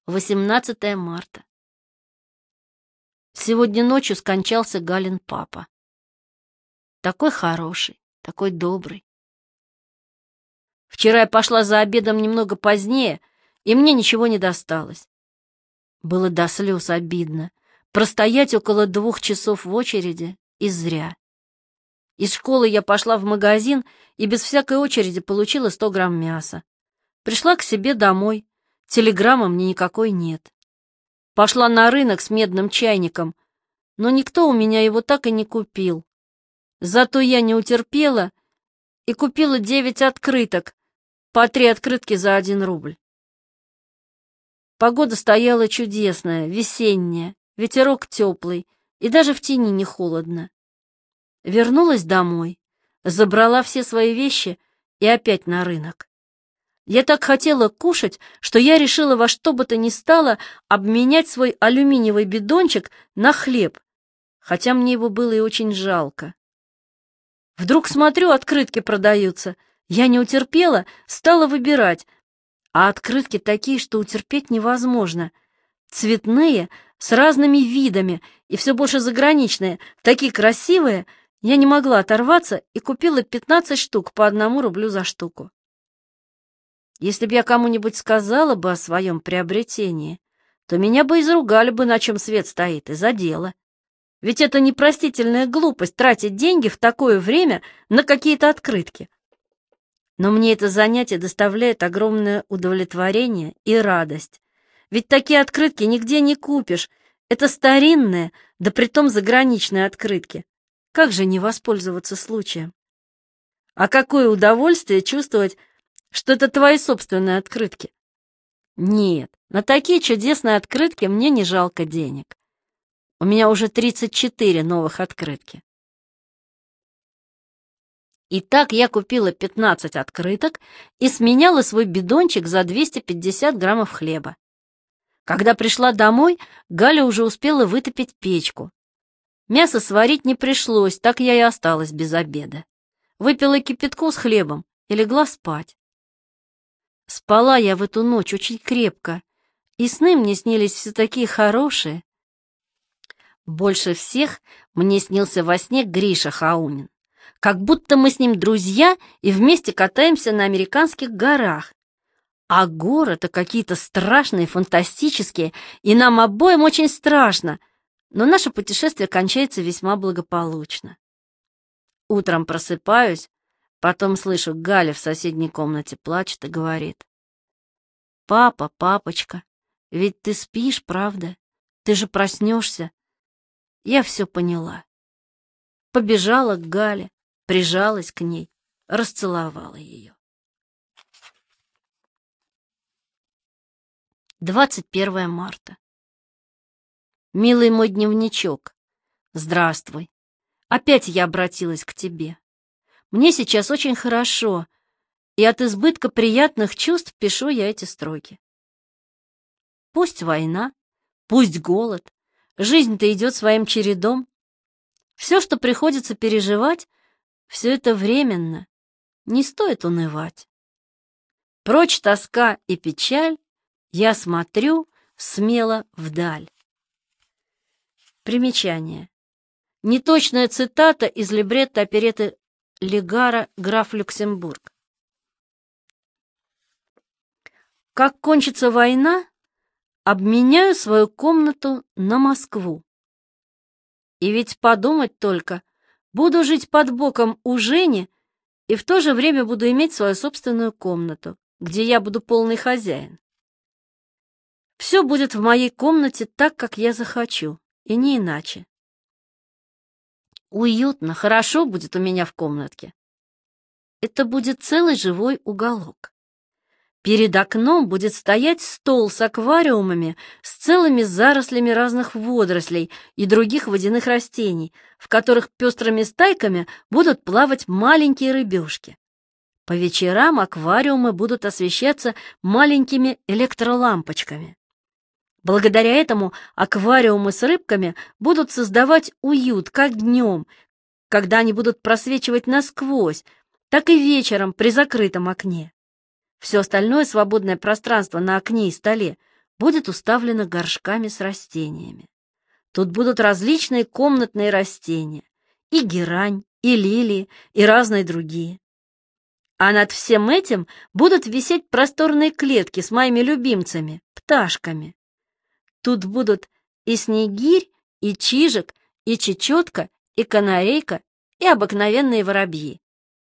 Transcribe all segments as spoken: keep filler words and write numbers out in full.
восемнадцатое марта. Сегодня ночью скончался Галин папа. Такой хороший, такой добрый. Вчера я пошла за обедом немного позднее, и мне ничего не досталось. Было до слез обидно простоять около двух часов в очереди, и зря. Из школы я пошла в магазин и без всякой очереди получила сто грамм мяса. Пришла к себе домой, телеграммы мне никакой нет. Пошла на рынок с медным чайником, но никто у меня его так и не купил. Зато я не утерпела и купила девять открыток, по три открытки за один рубль. Погода стояла чудесная, весенняя, ветерок теплый, и даже в тени не холодно. Вернулась домой, забрала все свои вещи и опять на рынок. Я так хотела кушать, что я решила во что бы то ни стало обменять свой алюминиевый бидончик на хлеб, хотя мне его было и очень жалко. Вдруг смотрю, открытки продаются. Я не утерпела, стала выбирать, а открытки такие, что утерпеть невозможно. Цветные, с разными видами и все больше заграничные, такие красивые, я не могла оторваться и купила пятнадцать штук по одному рублю за штуку. Если бы я кому-нибудь сказала бы о своем приобретении, то меня бы изругали бы, на чем свет стоит, и за дело. Ведь это непростительная глупость тратить деньги в такое время на какие-то открытки. Но мне это занятие доставляет огромное удовлетворение и радость. Ведь такие открытки нигде не купишь. Это старинные, да притом заграничные открытки. Как же не воспользоваться случаем? А какое удовольствие чувствовать, что это твои собственные открытки. Нет, на такие чудесные открытки мне не жалко денег. У меня уже тридцать четыре новых открытки. Итак, я купила пятнадцать открыток и сменяла свой бидончик за двести пятьдесят граммов хлеба. Когда пришла домой, Галя уже успела вытопить печку. Мясо сварить не пришлось, так я и осталась без обеда. Выпила кипятку с хлебом и легла спать. Спала я в эту ночь очень крепко, и сны мне снились все такие хорошие. Больше всех мне снился во сне Гриша Хаунин, как будто мы с ним друзья и вместе катаемся на американских горах. А горы-то какие-то страшные, фантастические, и нам обоим очень страшно, но наше путешествие кончается весьма благополучно. Утром просыпаюсь, потом слышу, Галя в соседней комнате плачет и говорит: «Папа, папочка, ведь ты спишь, правда? Ты же проснешься». Я все поняла. Побежала к Гале, прижалась к ней, расцеловала ее. двадцать первое марта. Милый мой дневничок, здравствуй. Опять я обратилась к тебе. Мне сейчас очень хорошо, и от избытка приятных чувств пишу я эти строки. Пусть война, пусть голод, жизнь-то идет своим чередом. Все, что приходится переживать, все это временно, не стоит унывать. Прочь тоска и печаль, я смотрю смело вдаль. Примечание. Неточная цитата из либретто оперетты Легара «Граф Люксембург». Как кончится война, обменяю свою комнату на Москву. И ведь подумать только, буду жить под боком у Жени и в то же время буду иметь свою собственную комнату, где я буду полный хозяин. Все будет в моей комнате так, как я захочу, и не иначе. Уютно, хорошо будет у меня в комнатке. Это будет целый живой уголок. Перед окном будет стоять стол с аквариумами, с целыми зарослями разных водорослей и других водяных растений, в которых пестрыми стайками будут плавать маленькие рыбешки. По вечерам аквариумы будут освещаться маленькими электролампочками. Благодаря этому аквариумы с рыбками будут создавать уют как днем, когда они будут просвечивать насквозь, так и вечером при закрытом окне. Все остальное свободное пространство на окне и столе будет уставлена горшками с растениями. Тут будут различные комнатные растения, и герань, и лилии, и разные другие. А над всем этим будут висеть просторные клетки с моими любимцами, пташками. Тут будут и снегирь, и чижик, и чечетка, и канарейка, и обыкновенные воробьи.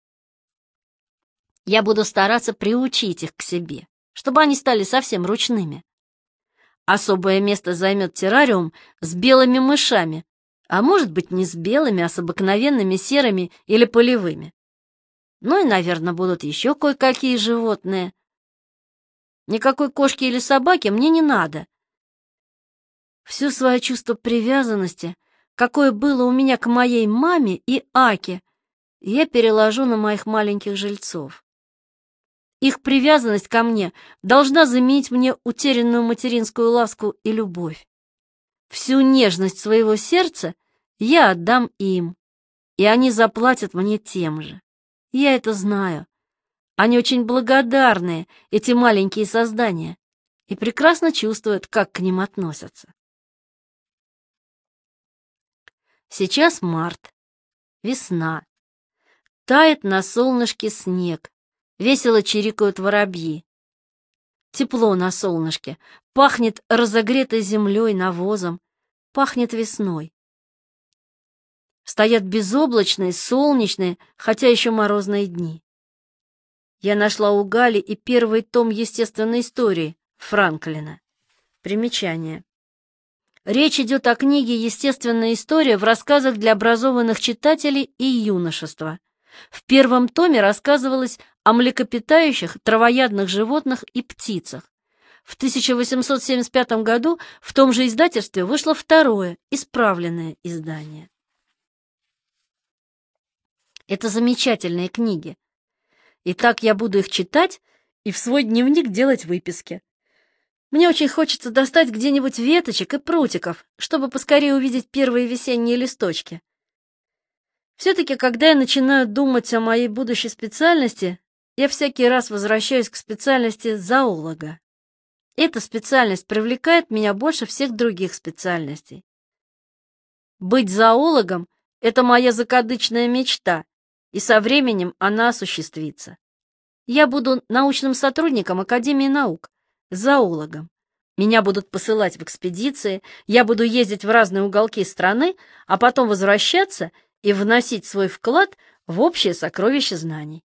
Я буду стараться приучить их к себе, чтобы они стали совсем ручными. Особое место займет террариум с белыми мышами, а может быть не с белыми, а с обыкновенными серыми или полевыми. Ну и, наверное, будут еще кое-какие животные. Никакой кошки или собаки мне не надо. Все свое чувство привязанности, какое было у меня к моей маме и Аке, я переложу на моих маленьких жильцов. Их привязанность ко мне должна заменить мне утерянную материнскую ласку и любовь. Всю нежность своего сердца я отдам им, и они заплатят мне тем же. Я это знаю. Они очень благодарные, эти маленькие создания, и прекрасно чувствуют, как к ним относятся. Сейчас март, весна. Тает на солнышке снег, весело чирикают воробьи. Тепло на солнышке, пахнет разогретой землей, навозом, пахнет весной. Стоят безоблачные, солнечные, хотя еще морозные дни. Я нашла у Гали и первый том естественной истории Франклина. Примечание. Речь идет о книге «Естественная история» в рассказах для образованных читателей и юношества. В первом томе рассказывалось о млекопитающих, травоядных животных и птицах. В тысяча восемьсот семьдесят пятом году в том же издательстве вышло второе, исправленное издание. Это замечательные книги. Итак, я буду их читать и в свой дневник делать выписки. Мне очень хочется достать где-нибудь веточек и прутиков, чтобы поскорее увидеть первые весенние листочки. Все-таки, когда я начинаю думать о моей будущей специальности, я всякий раз возвращаюсь к специальности зоолога. Эта специальность привлекает меня больше всех других специальностей. Быть зоологом — это моя закадычная мечта, и со временем она осуществится. Я буду научным сотрудником Академии наук, зоологом. Меня будут посылать в экспедиции, я буду ездить в разные уголки страны, а потом возвращаться и вносить свой вклад в общее сокровище знаний.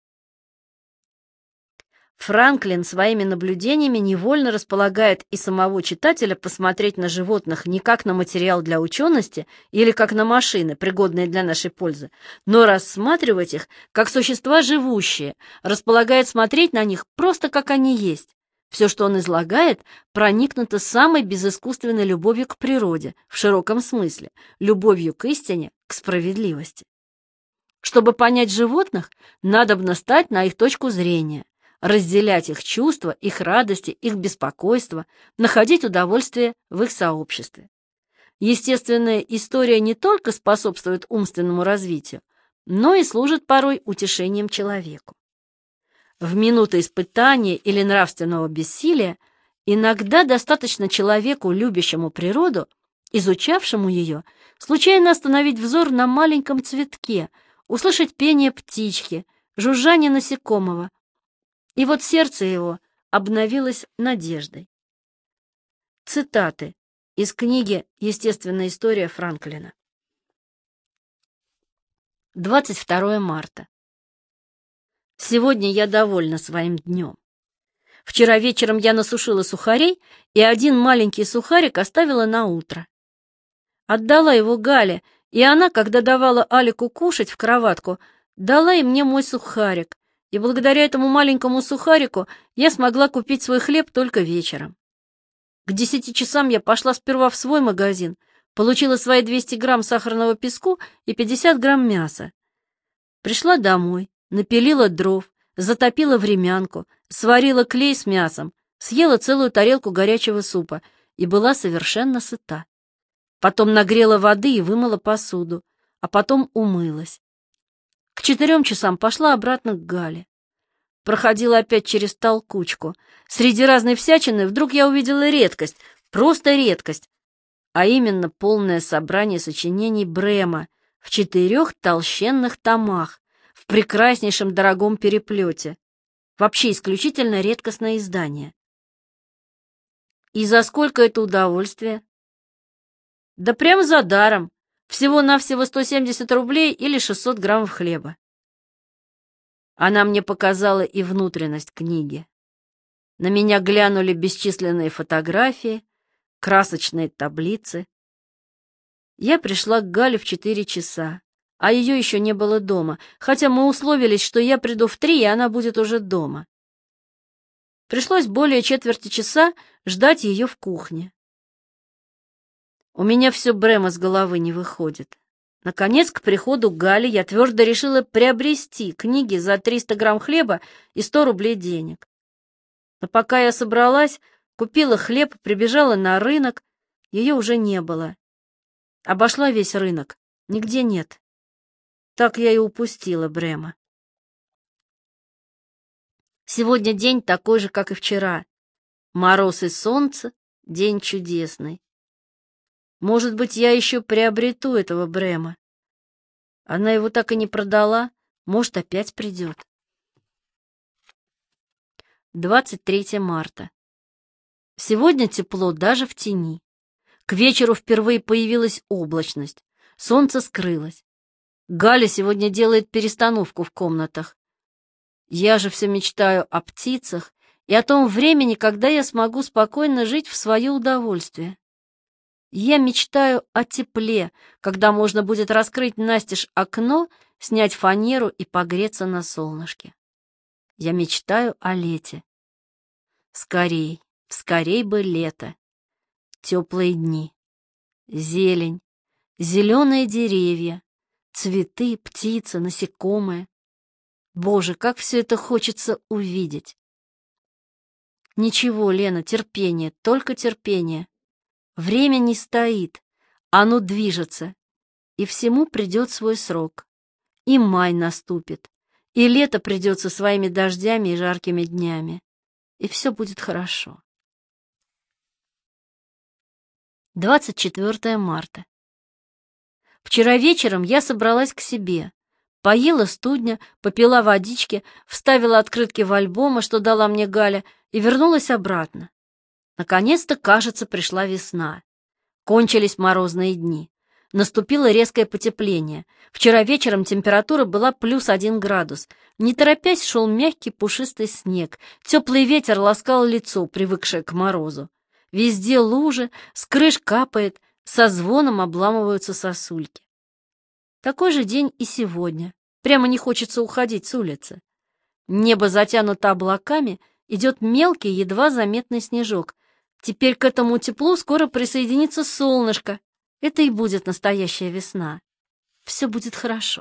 Франклин своими наблюдениями невольно располагает и самого читателя посмотреть на животных не как на материал для учености или как на машины, пригодные для нашей пользы, но рассматривать их как существа живущие, располагает смотреть на них просто как они есть. Все, что он излагает, проникнуто самой безыскусственной любовью к природе, в широком смысле, любовью к истине, к справедливости. Чтобы понять животных, надобно стать на их точку зрения, разделять их чувства, их радости, их беспокойство, находить удовольствие в их сообществе. Естественная история не только способствует умственному развитию, но и служит порой утешением человеку. В минуты испытания или нравственного бессилия иногда достаточно человеку, любящему природу, изучавшему ее, случайно остановить взор на маленьком цветке, услышать пение птички, жужжание насекомого, и вот сердце его обновилось надеждой. Цитаты из книги «Естественная история» Франклина. двадцать второе марта. Сегодня я довольна своим днем. Вчера вечером я насушила сухарей, и один маленький сухарик оставила на утро. Отдала его Гале, и она, когда давала Алику кушать в кроватку, дала и мне мой сухарик, и благодаря этому маленькому сухарику я смогла купить свой хлеб только вечером. К десяти часам я пошла сперва в свой магазин, получила свои двести грамм сахарного песку и пятьдесят грамм мяса. Пришла домой, напилила дров, затопила времянку, сварила клей с мясом, съела целую тарелку горячего супа и была совершенно сыта. Потом нагрела воды и вымыла посуду, а потом умылась. К четырем часам пошла обратно к Гале. проходила опять через толкучку. Среди разной всячины вдруг я увидела редкость, просто редкость, а именно полное собрание сочинений Брема в четырех толщенных томах, в прекраснейшем дорогом переплете. Вообще исключительно редкостное издание. И за сколько это удовольствие? Да прямо за даром. Всего-навсего сто семьдесят рублей или шестьсот граммов хлеба. Она мне показала и внутренность книги. На меня глянули бесчисленные фотографии, красочные таблицы. Я пришла к Гале в четыре часа, а ее еще не было дома, хотя мы условились, что я приду в три, и она будет уже дома. Пришлось более четверти часа ждать ее в кухне. У меня все Брема с головы не выходит. Наконец, к приходу Гали я твердо решила приобрести книги за триста грамм хлеба и сто рублей денег. Но пока я собралась, купила хлеб, прибежала на рынок, ее уже не было. Обошла весь рынок, нигде нет. Так я и упустила Брема. Сегодня день такой же, как и вчера. Мороз и солнце, день чудесный. Может быть, я еще приобрету этого Брема. Она его так и не продала, может, опять придет. двадцать третье марта. Сегодня тепло даже в тени. К вечеру впервые появилась облачность. Солнце скрылось. Галя сегодня делает перестановку в комнатах. Я же все мечтаю о птицах и о том времени, когда я смогу спокойно жить в свое удовольствие. Я мечтаю о тепле, когда можно будет раскрыть настежь окно, снять фанеру и погреться на солнышке. Я мечтаю о лете. Скорей, скорей бы лето. Теплые дни. Зелень, зеленые деревья, цветы, птицы, насекомые. Боже, как все это хочется увидеть. Ничего, Лена, терпение, только терпение. Время не стоит, оно движется, и всему придет свой срок. И май наступит, и лето придет со своими дождями и жаркими днями, и все будет хорошо. двадцать четвёртое марта. Вчера вечером я собралась к себе, поела студня, попила водички, вставила открытки в альбомы, что дала мне Галя, и вернулась обратно. Наконец-то, кажется, пришла весна. Кончились морозные дни. Наступило резкое потепление. Вчера вечером температура была плюс один градус. Не торопясь шел мягкий пушистый снег. Теплый ветер ласкал лицо, привыкшее к морозу. Везде лужи, с крыш капает, со звоном обламываются сосульки. Такой же день и сегодня. Прямо не хочется уходить с улицы. Небо затянуто облаками, идет мелкий, едва заметный снежок. Теперь к этому теплу скоро присоединится солнышко. Это и будет настоящая весна. Все будет хорошо.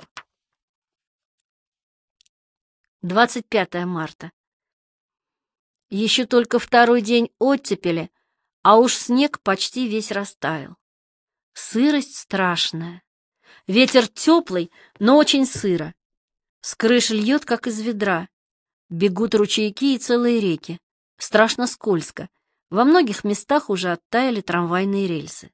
двадцать пятое марта. Еще только второй день оттепели, а уж снег почти весь растаял. Сырость страшная. Ветер теплый, но очень сыро. С крыши льет, как из ведра. Бегут ручейки и целые реки. Страшно скользко. Во многих местах уже оттаяли трамвайные рельсы.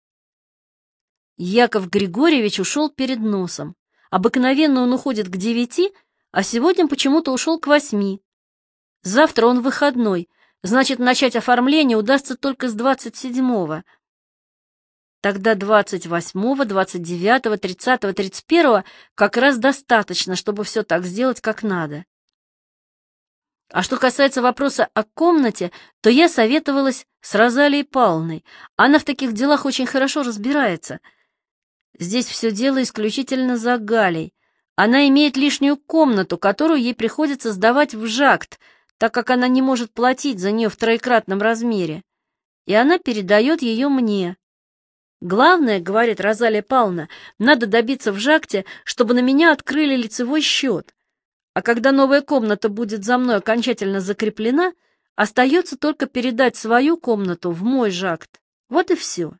Яков Григорьевич ушел перед носом. Обыкновенно он уходит к девяти, а сегодня почему-то ушел к восьми. Завтра он выходной, значит, начать оформление удастся только с двадцать седьмого. Тогда двадцать восьмого, двадцать девятого, тридцатого, тридцать первого как раз достаточно, чтобы все так сделать, как надо. А что касается вопроса о комнате, то я советовалась с Розалией Павловной. Она в таких делах очень хорошо разбирается. Здесь все дело исключительно за Галей. Она имеет лишнюю комнату, которую ей приходится сдавать в жакт, так как она не может платить за нее в троекратном размере. И она передает ее мне. Главное, говорит Розалия Павловна, надо добиться в жакте, чтобы на меня открыли лицевой счет. А когда новая комната будет за мной окончательно закреплена, остается только передать свою комнату в мой жакт. Вот и все.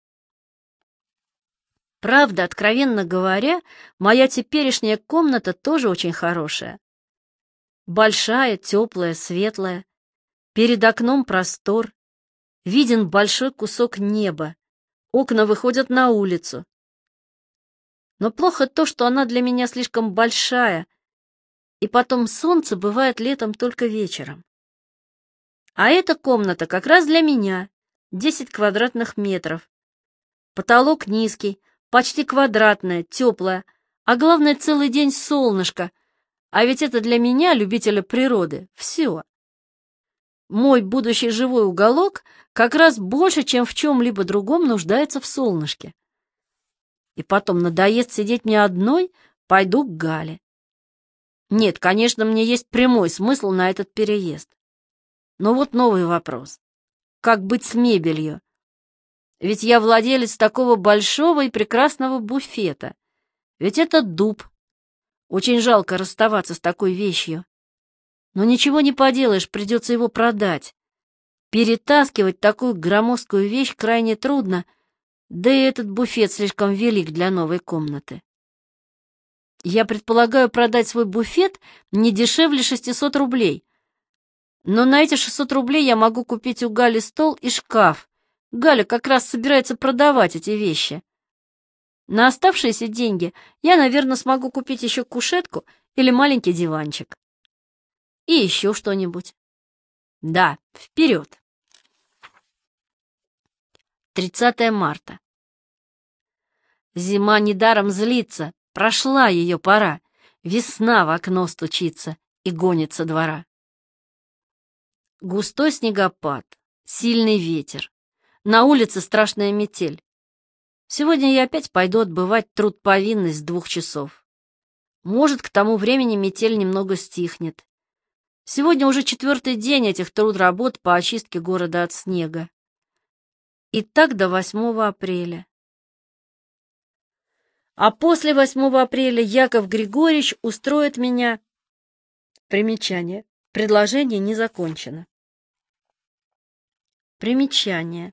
Правда, откровенно говоря, моя теперешняя комната тоже очень хорошая. Большая, теплая, светлая. Перед окном простор. Виден большой кусок неба. Окна выходят на улицу. Но плохо то, что она для меня слишком большая, и потом солнце бывает летом только вечером. А эта комната как раз для меня, десять квадратных метров. Потолок низкий, почти квадратная, теплая, а главное, целый день солнышко, а ведь это для меня, любителя природы, все. Мой будущий живой уголок как раз больше, чем в чем-либо другом, нуждается в солнышке. И потом надоест сидеть мне одной, пойду к Гале. Нет, конечно, мне есть прямой смысл на этот переезд. Но вот новый вопрос. Как быть с мебелью? Ведь я владелец такого большого и прекрасного буфета. Ведь это дуб. Очень жалко расставаться с такой вещью. Но ничего не поделаешь, придется его продать. Перетаскивать такую громоздкую вещь крайне трудно, да и этот буфет слишком велик для новой комнаты. Я предполагаю продать свой буфет не дешевле шестисот рублей. Но на эти шестьсот рублей я могу купить у Гали стол и шкаф. Галя как раз собирается продавать эти вещи. На оставшиеся деньги я, наверное, смогу купить еще кушетку или маленький диванчик. И еще что-нибудь. Да, вперед. тридцатое марта. Зима недаром злится, прошла ее пора. Весна в окно стучится и гонит со двора. Густой снегопад, сильный ветер. На улице страшная метель. Сегодня я опять пойду отбывать трудповинность двух часов. Может, к тому времени метель немного стихнет. Сегодня уже четвертый день этих труд-работ по очистке города от снега. И так до восьмого апреля. А после восьмого апреля Яков Григорьевич устроит меня... Примечание. Предложение не закончено. Примечание.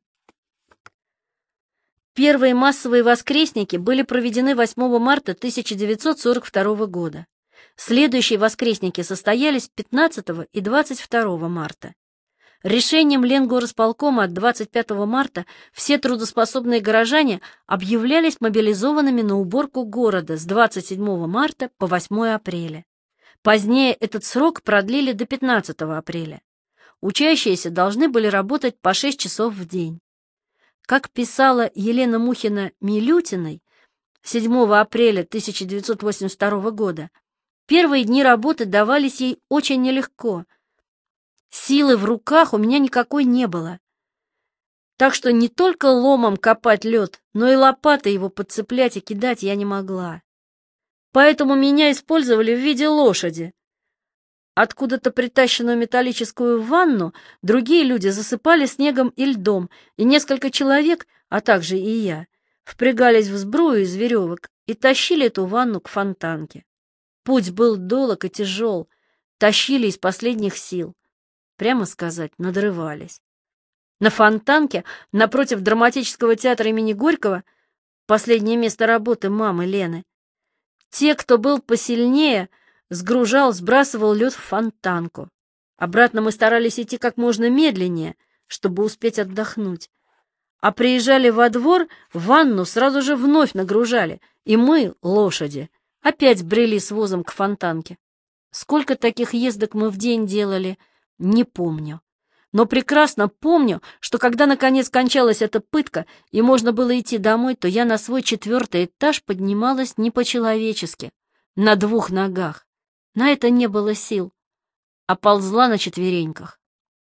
Первые массовые воскресники были проведены восьмого марта тысяча девятьсот сорок второго года. Следующие воскресники состоялись пятнадцатого и двадцать второго марта. Решением Ленгорисполкома от двадцать пятого марта все трудоспособные горожане объявлялись мобилизованными на уборку города с двадцать седьмого марта по восьмое апреля. Позднее этот срок продлили до пятнадцатого апреля. Учащиеся должны были работать по шесть часов в день. Как писала Елена Мухина-Милютиной седьмого апреля тысяча девятьсот восемьдесят второго года, первые дни работы давались ей очень нелегко. Силы в руках у меня никакой не было. Так что не только ломом копать лед, но и лопатой его подцеплять и кидать я не могла. Поэтому меня использовали в виде лошади. Откуда-то притащенную металлическую ванну другие люди засыпали снегом и льдом, и несколько человек, а также и я, впрягались в сбрую из веревок и тащили эту ванну к фонтанке. Путь был долог и тяжел, тащили из последних сил. Прямо сказать, надрывались. На фонтанке, напротив драматического театра имени Горького, последнее место работы мамы Лены, те, кто был посильнее, сгружал, сбрасывал лед в фонтанку. Обратно мы старались идти как можно медленнее, чтобы успеть отдохнуть. А приезжали во двор, ванну сразу же вновь нагружали, и мы, лошади, опять брели с возом к фонтанке. Сколько таких ездок мы в день делали, не помню. Но прекрасно помню, что когда наконец кончалась эта пытка и можно было идти домой, то я на свой четвертый этаж поднималась не по-человечески, на двух ногах. На это не было сил, а ползла на четвереньках.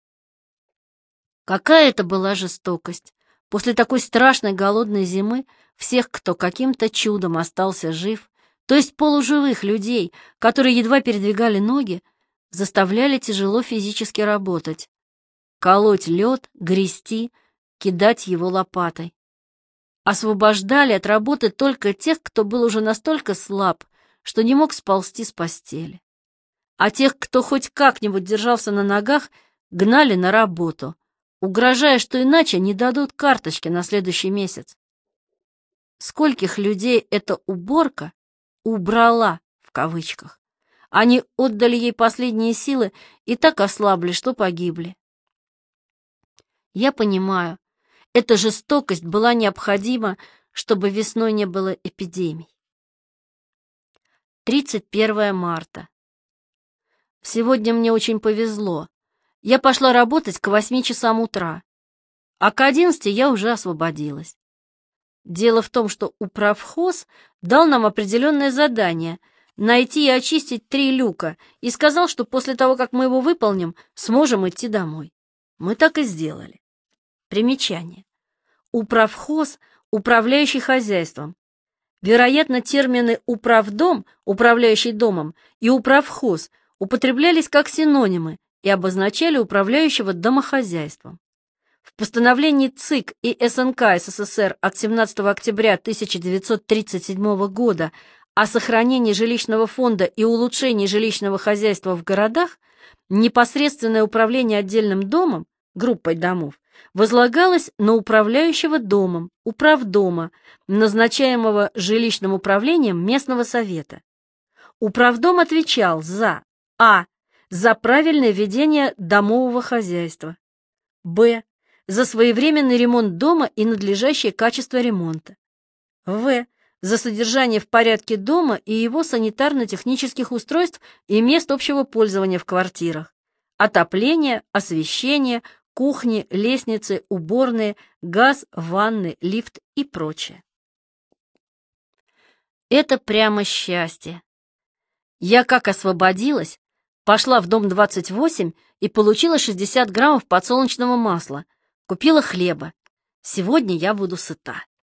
Какая это была жестокость! После такой страшной голодной зимы всех, кто каким-то чудом остался жив, то есть полуживых людей, которые едва передвигали ноги, заставляли тяжело физически работать. Колоть лед, грести, кидать его лопатой. Освобождали от работы только тех, кто был уже настолько слаб, что не мог сползти с постели. А тех, кто хоть как-нибудь держался на ногах, гнали на работу, угрожая, что иначе не дадут карточки на следующий месяц. Скольких людей эта уборка «убрала» в кавычках. Они отдали ей последние силы и так ослабли, что погибли. Я понимаю, эта жестокость была необходима, чтобы весной не было эпидемий. тридцать первое марта. Сегодня мне очень повезло. Я пошла работать к восьми часам утра, а к одиннадцати я уже освободилась. Дело в том, что управхоз дал нам определенное задание — найти и очистить три люка, и сказал, что после того, как мы его выполним, сможем идти домой. Мы так и сделали. Примечание. Управхоз — управляющий хозяйством. Вероятно, термины «управдом», «управляющий домом» и «управхоз» употреблялись как синонимы и обозначали управляющего домохозяйством. В постановлении ЦИК и СНК СССР от семнадцатого октября тысяча девятьсот тридцать седьмого года о сохранении жилищного фонда и улучшении жилищного хозяйства в городах непосредственное управление отдельным домом, группой домов, возлагалось на управляющего домом, управдома, назначаемого жилищным управлением местного совета. Управдом отвечал за а. за правильное ведение домового хозяйства, б. за своевременный ремонт дома и надлежащее качество ремонта, в. за содержание в порядке дома и его санитарно-технических устройств и мест общего пользования в квартирах, отопление, освещение, кухни, лестницы, уборные, газ, ванны, лифт и прочее. Это прямо счастье. Я как освободилась, пошла в дом двадцать восемь и получила шестьдесят граммов подсолнечного масла, купила хлеба. Сегодня я буду сыта.